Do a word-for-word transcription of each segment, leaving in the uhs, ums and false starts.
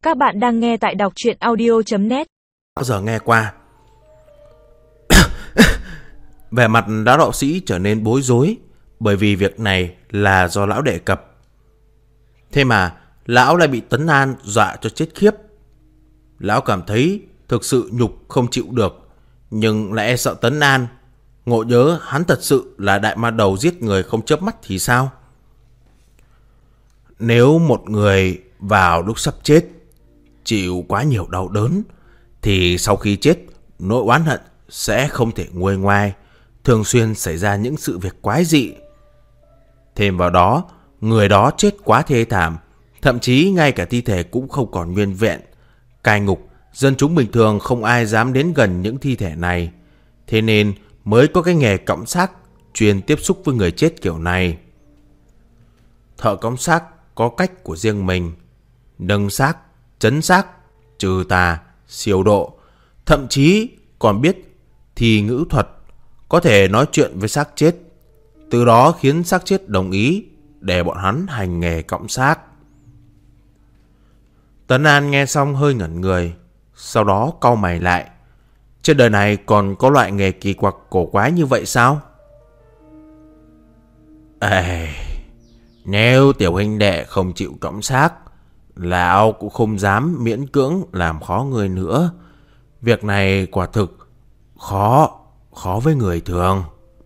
Các bạn đang nghe tại đọc truyện audio chấm net. Bao giờ nghe qua. Vẻ mặt lão đạo sĩ trở nên bối rối, bởi vì việc này là do lão đề cập. Thế mà lão lại bị Tấn An dọa cho chết khiếp. Lão cảm thấy thực sự nhục không chịu được, nhưng lại e sợ Tấn An ngộ nhớ hắn thật sự là đại ma đầu giết người không chớp mắt thì sao? Nếu một người vào lúc sắp chết chịu quá nhiều đau đớn, thì sau khi chết nỗi oán hận sẽ không thể nguôi ngoai, thường xuyên xảy ra những sự việc quái dị. Thêm vào đó, người đó chết quá thê thảm, thậm chí ngay cả thi thể cũng không còn nguyên vẹn. Cai ngục, dân chúng bình thường không ai dám đến gần những thi thể này, thế nên mới có cái nghề cõng xác chuyên tiếp xúc với người chết kiểu này. Thợ cõng xác có cách của riêng mình: nâng xác, trấn xác, trừ tà, siêu độ, thậm chí còn biết thi ngữ thuật, có thể nói chuyện với xác chết, từ đó khiến xác chết đồng ý để bọn hắn hành nghề cõng xác. Tấn An nghe xong hơi ngẩn người, sau đó cau mày lại. Trên đời này còn có loại nghề kỳ quặc cổ quái như vậy sao? Ê, nếu tiểu huynh đệ không chịu cõng xác, lão cũng không dám miễn cưỡng làm khó người nữa. Việc này quả thực khó, khó với người thường.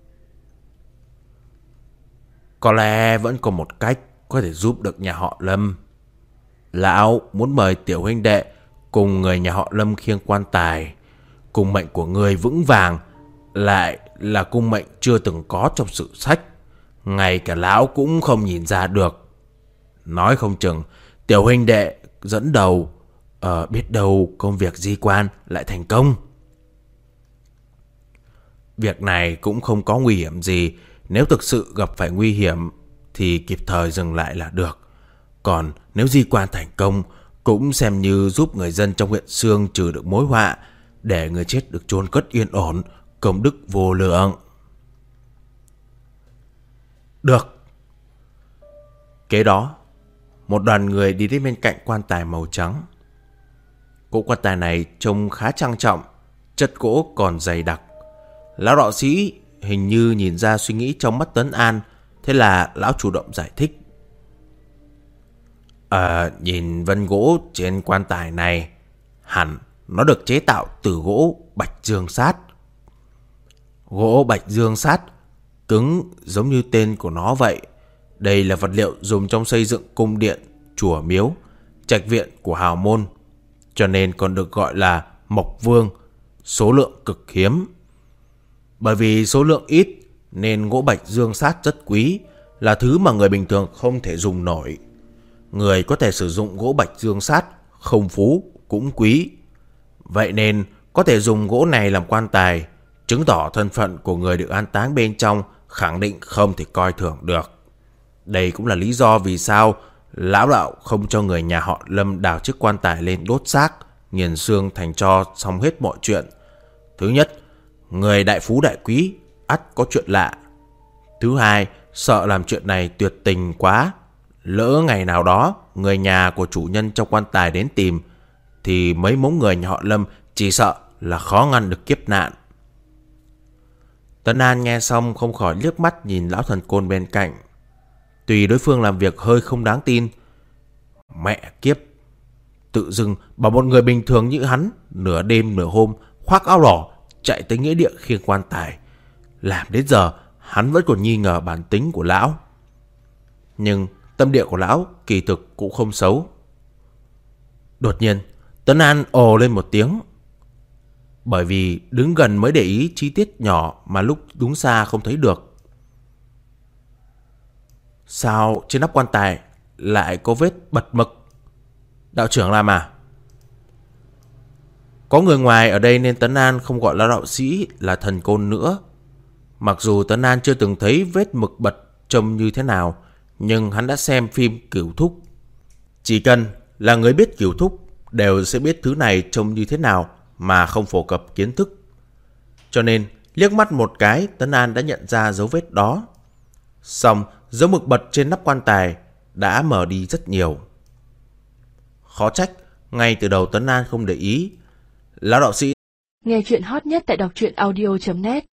Có lẽ vẫn có một cách có thể giúp được nhà họ Lâm. Lão muốn mời tiểu huynh đệ cùng người nhà họ Lâm khiêng quan tài. Cung mệnh của người vững vàng, lại là cung mệnh chưa từng có trong sử sách, ngay cả lão cũng không nhìn ra được. Nói không chừng tiểu huynh đệ dẫn đầu, ờ, biết đâu công việc di quan lại thành công. Việc này cũng không có nguy hiểm gì. Nếu thực sự gặp phải nguy hiểm thì kịp thời dừng lại là được. Còn nếu di quan thành công, cũng xem như giúp người dân trong huyện Xương trừ được mối họa, để người chết được chôn cất yên ổn, công đức vô lượng. Được. Kế đó, một đoàn người đi đến bên cạnh quan tài màu trắng. Cỗ quan tài này trông khá trang trọng, chất gỗ còn dày đặc. Lão đạo sĩ hình như nhìn ra suy nghĩ trong mắt Tấn An, thế là lão chủ động giải thích. À, nhìn vân gỗ trên quan tài này, hẳn nó được chế tạo từ gỗ bạch dương sát. Gỗ bạch dương sát cứng giống như tên của nó vậy. Đây là vật liệu dùng trong xây dựng cung điện, chùa miếu, trạch viện của hào môn, cho nên còn được gọi là mộc vương, số lượng cực hiếm. Bởi vì số lượng ít nên gỗ bạch dương sát rất quý, là thứ mà người bình thường không thể dùng nổi. Người có thể sử dụng gỗ bạch dương sát không phú cũng quý. Vậy nên có thể dùng gỗ này làm quan tài, chứng tỏ thân phận của người được an táng bên trong khẳng định không thể coi thường được. Đây cũng là lý do vì sao lão đạo không cho người nhà họ Lâm đào chiếc quan tài lên đốt xác, nghiền xương thành tro xong hết mọi chuyện. Thứ nhất, người đại phú đại quý ắt có chuyện lạ. Thứ hai, sợ làm chuyện này tuyệt tình quá, lỡ ngày nào đó người nhà của chủ nhân trong quan tài đến tìm, thì mấy mống người nhà họ Lâm chỉ sợ là khó ngăn được kiếp nạn. Tấn An nghe xong không khỏi liếc mắt nhìn lão thần côn bên cạnh. Tuy đối phương làm việc hơi không đáng tin, mẹ kiếp, tự dưng bảo một người bình thường như hắn nửa đêm nửa hôm khoác áo đỏ chạy tới nghĩa địa khiêng quan tài. Làm đến giờ hắn vẫn còn nghi ngờ bản tính của lão. Nhưng tâm địa của lão kỳ thực cũng không xấu. Đột nhiên Tấn An ồ lên một tiếng, bởi vì đứng gần mới để ý chi tiết nhỏ mà lúc đứng xa không thấy được. Sao trên nắp quan tài lại có vết bật mực? Đạo trưởng làm à? Có người ngoài ở đây nên Tấn An không gọi lão đạo sĩ là thần côn nữa. Mặc dù Tấn An chưa từng thấy vết mực bật trông như thế nào, nhưng hắn đã xem phim Cửu Thúc. Chỉ cần là người biết Cửu Thúc đều sẽ biết thứ này trông như thế nào mà không phổ cập kiến thức. Cho nên liếc mắt một cái, Tấn An đã nhận ra dấu vết đó. Xong dấu mực bật trên nắp quan tài đã mở đi rất nhiều. Khó trách Ngay từ đầu Tuấn An không để ý. Lão đạo sĩ Nghe chuyện hot nhất tại đọc truyện audio chấm net.